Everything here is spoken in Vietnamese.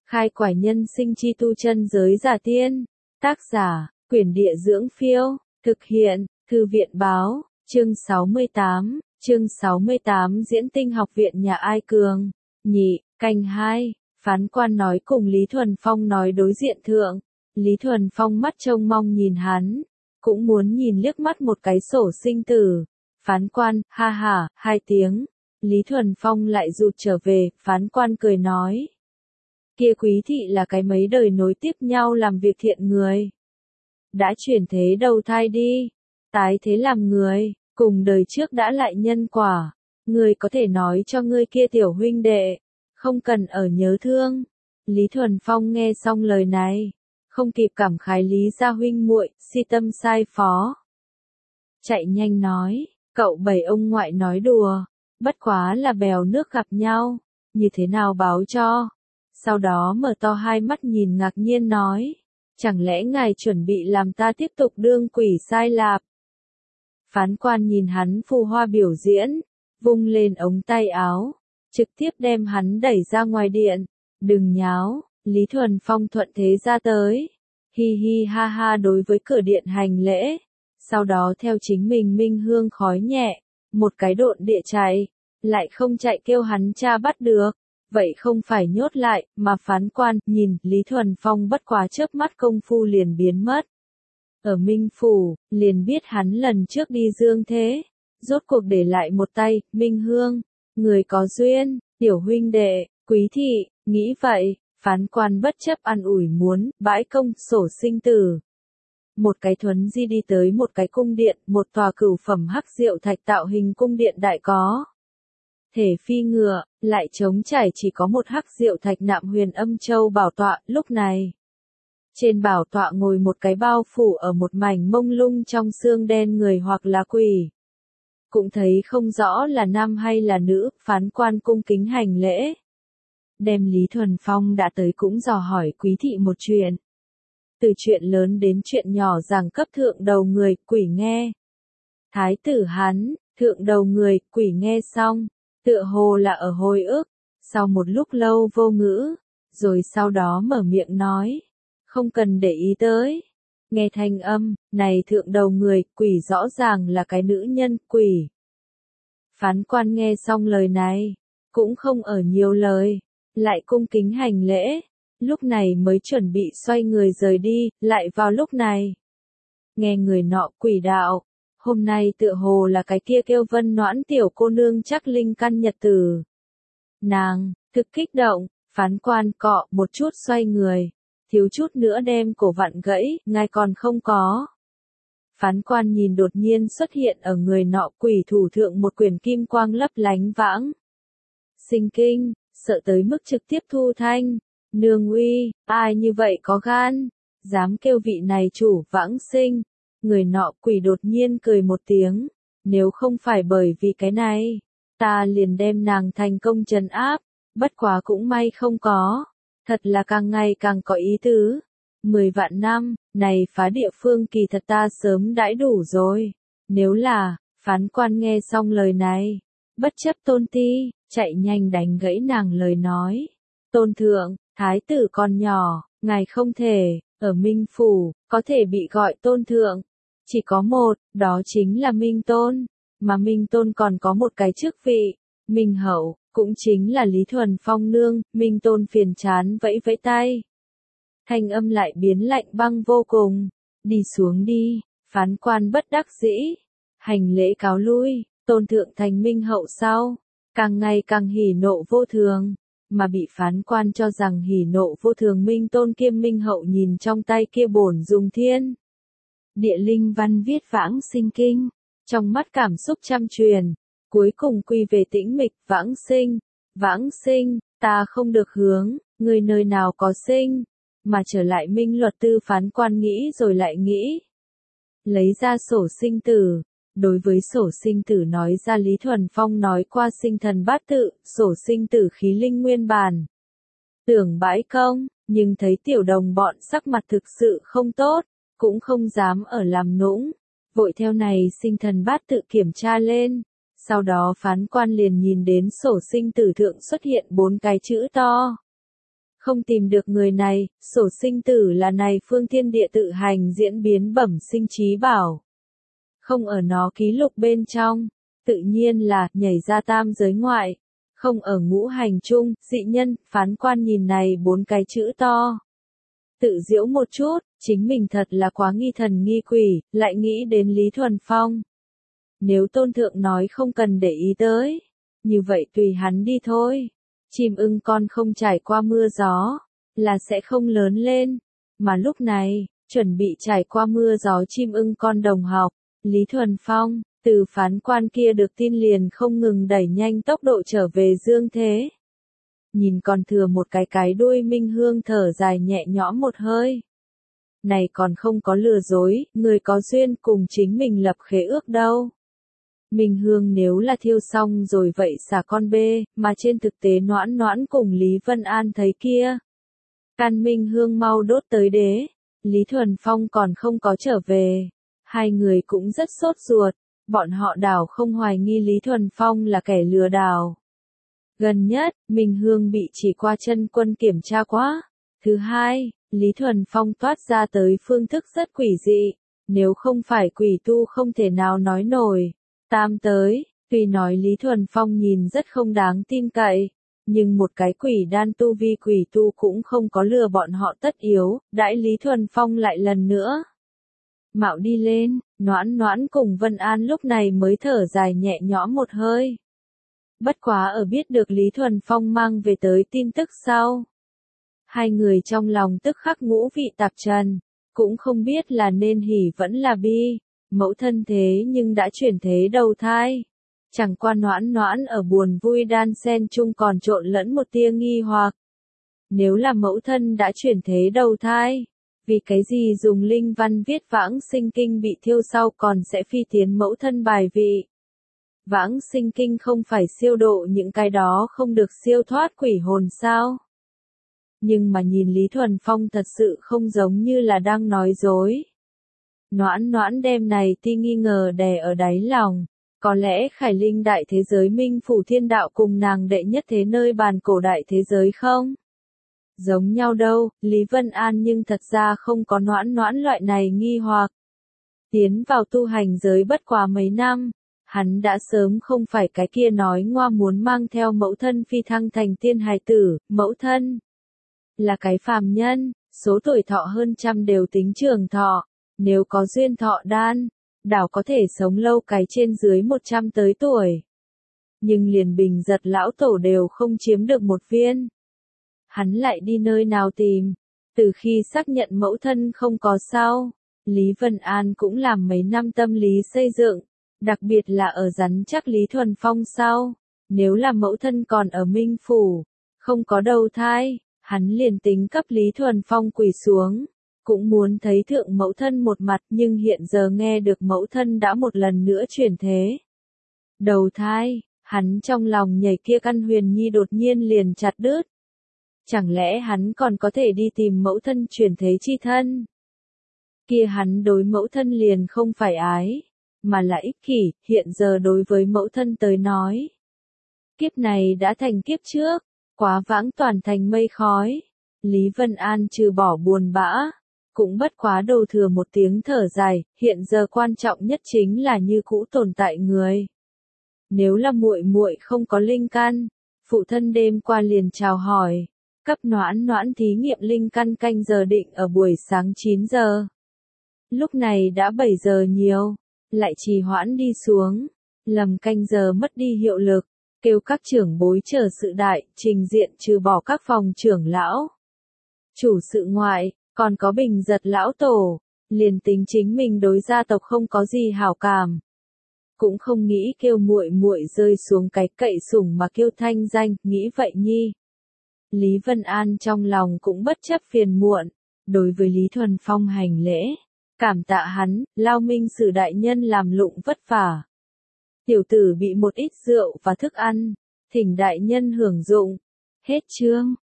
Khai quải nhân sinh chi tu chân giới giả tiên. Tác giả, Quyển Địa Dưỡng Phiêu. Thực hiện, Thư viện Báo. Chương 68. Chương 68 Diễn Tinh Học viện nhà Ai Cường. Nhị, canh 2. Phán quan nói cùng Lý Thuần Phong nói đối diện thượng. Lý Thuần Phong mắt trông mong nhìn hắn, cũng muốn nhìn liếc mắt một cái sổ sinh tử. Phán quan, ha ha, 2 tiếng. Lý Thuần Phong lại rụt trở về, phán quan cười nói. Kia quý thị là cái mấy đời nối tiếp nhau làm việc thiện người. Đã chuyển thế đầu thai đi, tái thế làm người, cùng đời trước đã lại nhân quả. Người có thể nói cho ngươi kia tiểu huynh đệ, không cần ở nhớ thương. Lý Thuần Phong nghe xong lời này, không kịp cảm khái Lý gia huynh muội, si tâm sai phó. Chạy nhanh nói, cậu bảy ông ngoại nói đùa, bất quá là bèo nước gặp nhau, như thế nào báo cho. Sau đó mở to hai mắt nhìn ngạc nhiên nói, chẳng lẽ ngài chuẩn bị làm ta tiếp tục đương quỷ sai lạp. Phán quan nhìn hắn phù hoa biểu diễn, vung lên ống tay áo, trực tiếp đem hắn đẩy ra ngoài điện. Đừng nháo, Lý Thuần Phong thuận thế ra tới, hi hi ha ha đối với cửa điện hành lễ, sau đó theo chính mình minh hương khói nhẹ, một cái độn địa chạy, lại không chạy kêu hắn cha bắt được, vậy không phải nhốt lại, mà phán quan nhìn Lý Thuần Phong bất quá chớp mắt công phu liền biến mất. Ở Minh Phủ, liền biết hắn lần trước đi dương thế, rốt cuộc để lại một tay, Minh Hương, người có duyên, tiểu huynh đệ, quý thị, nghĩ vậy, phán quan bất chấp ăn ủi muốn, bãi công, sổ sinh tử. Một cái thuấn di đi tới một cái cung điện, một tòa cửu phẩm hắc diệu thạch tạo hình cung điện đại có. Thể phi ngựa, lại trống trải chỉ có một hắc diệu thạch nạm huyền âm châu bảo tọa, lúc này. Trên bảo tọa ngồi một cái bao phủ ở một mảnh mông lung trong xương đen người hoặc là quỷ. Cũng thấy không rõ là nam hay là nữ, phán quan cung kính hành lễ. Đem Lý Thuần Phong đã tới cũng dò hỏi quý thị một chuyện. Từ chuyện lớn đến chuyện nhỏ giảng cấp thượng đầu người, quỷ nghe. Thái tử hắn, thượng đầu người, quỷ nghe xong, tựa hồ là ở hồi ức, sau một lúc lâu vô ngữ, rồi sau đó mở miệng nói. Không cần để ý tới. Nghe thanh âm, này thượng đầu người, quỷ rõ ràng là cái nữ nhân, quỷ. Phán quan nghe xong lời này, cũng không ở nhiều lời, lại cung kính hành lễ, lúc này mới chuẩn bị xoay người rời đi, lại vào lúc này. Nghe người nọ quỷ đạo, hôm nay tựa hồ là cái kia kêu Vân Noãn tiểu cô nương chắc linh căn nhật tử. Nàng, thực kích động, phán quan cọ một chút xoay người. Thiếu chút nữa đem cổ vặn gãy, ngài còn không có. Phán quan nhìn đột nhiên xuất hiện ở người nọ quỷ thủ thượng một quyển kim quang lấp lánh vãng. Sinh kinh, sợ tới mức trực tiếp thu thanh. Nương uy, ai như vậy có gan, dám kêu vị này chủ vãng sinh. Người nọ quỷ đột nhiên cười một tiếng. Nếu không phải bởi vì cái này, ta liền đem nàng thành công trấn áp, bất quá cũng may không có. Thật là càng ngày càng có ý tứ. 10 vạn năm, này phá địa phương kỳ thật ta sớm đãi đủ rồi. Nếu là, phán quan nghe xong lời này, bất chấp tôn ti, chạy nhanh đánh gãy nàng lời nói. Tôn thượng, thái tử còn nhỏ, ngài không thể, ở Minh Phủ, có thể bị gọi tôn thượng. Chỉ có một, đó chính là Minh Tôn. Mà Minh Tôn còn có một cái chức vị, Minh Hậu. Cũng chính là Lý Thuần Phong nương, Minh Tôn phiền chán vẫy vẫy tay. Thanh âm lại biến lạnh băng vô cùng. Đi xuống đi, phán quan bất đắc dĩ. Hành lễ cáo lui, tôn thượng thành Minh Hậu sau. Càng ngày càng hỉ nộ vô thường. Mà bị phán quan cho rằng hỉ nộ vô thường Minh Tôn kiêm Minh Hậu nhìn trong tay kia bổn dùng thiên. Địa linh văn viết vãng sinh kinh. Trong mắt cảm xúc trăm truyền. Cuối cùng quy về tĩnh mịch, vãng sinh, ta không được hướng, người nơi nào có sinh, mà trở lại minh luật tư phán quan nghĩ rồi lại nghĩ. Lấy ra sổ sinh tử, đối với sổ sinh tử nói ra Lý Thuần Phong nói qua sinh thần bát tự, sổ sinh tử khí linh nguyên bản. Tưởng bãi công, nhưng thấy tiểu đồng bọn sắc mặt thực sự không tốt, cũng không dám ở làm nũng, vội theo này sinh thần bát tự kiểm tra lên. Sau đó phán quan liền nhìn đến sổ sinh tử thượng xuất hiện 4 cái chữ to. Không tìm được người này, sổ sinh tử là này phương thiên địa tự hành diễn biến bẩm sinh trí bảo. Không ở nó ký lục bên trong, tự nhiên là nhảy ra tam giới ngoại. Không ở ngũ hành chung, dị nhân, phán quan nhìn này 4 cái chữ to. Tự giễu một chút, chính mình thật là quá nghi thần nghi quỷ, lại nghĩ đến Lý Thuần Phong. Nếu tôn thượng nói không cần để ý tới, như vậy tùy hắn đi thôi. Chim ưng con không trải qua mưa gió, là sẽ không lớn lên. Mà lúc này, chuẩn bị trải qua mưa gió chim ưng con đồng học, Lý Thuần Phong, từ phán quan kia được tin liền không ngừng đẩy nhanh tốc độ trở về dương thế. Nhìn còn thừa một cái đuôi Minh Hương thở dài nhẹ nhõm một hơi. Này còn không có lừa dối, người có duyên cùng chính mình lập khế ước đâu. Minh Hương nếu là thiêu xong rồi vậy xả con bê, mà trên thực tế Noãn Noãn cùng Lý Vân An thấy kia. Can Minh Hương mau đốt tới đế, Lý Thuần Phong còn không có trở về. Hai người cũng rất sốt ruột, bọn họ đảo không hoài nghi Lý Thuần Phong là kẻ lừa đảo. Gần nhất, Minh Hương bị chỉ qua chân quân kiểm tra quá. Thứ hai, Lý Thuần Phong toát ra tới phương thức rất quỷ dị, nếu không phải quỷ tu không thể nào nói nổi. Tam tới, tuy nói Lý Thuần Phong nhìn rất không đáng tin cậy, nhưng một cái quỷ đan tu vi quỷ tu cũng không có lừa bọn họ tất yếu, đãi Lý Thuần Phong lại lần nữa. Mạo đi lên, Noãn Noãn cùng Vân An lúc này mới thở dài nhẹ nhõm một hơi. Bất quá ở biết được Lý Thuần Phong mang về tới tin tức sau. Hai người trong lòng tức khắc ngũ vị tạp trần, cũng không biết là nên hỉ vẫn là bi. Mẫu thân thế nhưng đã chuyển thế đầu thai. Chẳng qua Noãn Noãn ở buồn vui đan xen chung còn trộn lẫn một tia nghi hoặc. Nếu là mẫu thân đã chuyển thế đầu thai, vì cái gì dùng linh văn viết vãng sinh kinh bị thiêu sau còn sẽ phi tiến mẫu thân bài vị. Vãng sinh kinh không phải siêu độ những cái đó không được siêu thoát quỷ hồn sao? Nhưng mà nhìn Lý Thuần Phong thật sự không giống như là đang nói dối. Noãn Noãn đêm này ti nghi ngờ đè ở đáy lòng, có lẽ Khải Linh đại thế giới Minh Phủ Thiên Đạo cùng nàng đệ nhất thế nơi bàn cổ đại thế giới không? Giống nhau đâu, Lý Vân An nhưng thật ra không có Noãn Noãn loại này nghi hoặc. Tiến vào tu hành giới bất quá mấy năm, hắn đã sớm không phải cái kia nói ngoa muốn mang theo mẫu thân phi thăng thành tiên hài tử, mẫu thân là cái phàm nhân, số tuổi thọ hơn trăm đều tính trường thọ. Nếu có duyên thọ đan, đảo có thể sống lâu cái trên dưới 100 tới tuổi. Nhưng liền bình giật lão tổ đều không chiếm được một viên. Hắn lại đi nơi nào tìm? Từ khi xác nhận mẫu thân không có sao, Lý Vân An cũng làm mấy năm tâm lý xây dựng, đặc biệt là ở rắn chắc Lý Thuần Phong sau. Nếu là mẫu thân còn ở Minh Phủ, không có đầu thai, hắn liền tính cấp Lý Thuần Phong quỳ xuống. Cũng muốn thấy thượng mẫu thân một mặt nhưng hiện giờ nghe được mẫu thân đã một lần nữa chuyển thế. Đầu thai, hắn trong lòng nhảy kia căn huyền nhi đột nhiên liền chặt đứt. Chẳng lẽ hắn còn có thể đi tìm mẫu thân chuyển thế chi thân? Kia hắn đối mẫu thân liền không phải ái, mà là ích kỷ, hiện giờ đối với mẫu thân tới nói. Kiếp này đã thành kiếp trước, quá vãng toàn thành mây khói. Lý Vân An trừ bỏ buồn bã. Cũng bất quá đầu thừa một tiếng thở dài, hiện giờ quan trọng nhất chính là như cũ tồn tại người. Nếu là muội muội không có linh căn, phụ thân đêm qua liền chào hỏi, cấp Noãn Noãn thí nghiệm linh căn canh giờ định ở buổi sáng 9 giờ. Lúc này đã 7 giờ nhiều, lại trì hoãn đi xuống, lầm canh giờ mất đi hiệu lực, kêu các trưởng bối chờ sự đại, trình diện trừ bỏ các phòng trưởng lão. Chủ sự ngoại, còn có bình giật lão tổ, liền tính chính mình đối gia tộc không có gì hảo cảm. Cũng không nghĩ kêu muội muội rơi xuống cái cậy sủng mà kêu thanh danh, nghĩ vậy nhi. Lý Vân An trong lòng cũng bất chấp phiền muộn, đối với Lý Thuần Phong hành lễ, cảm tạ hắn, Lao Minh Sử đại nhân làm lụng vất vả. Tiểu tử bị một ít rượu và thức ăn, thỉnh đại nhân hưởng dụng. Hết chương.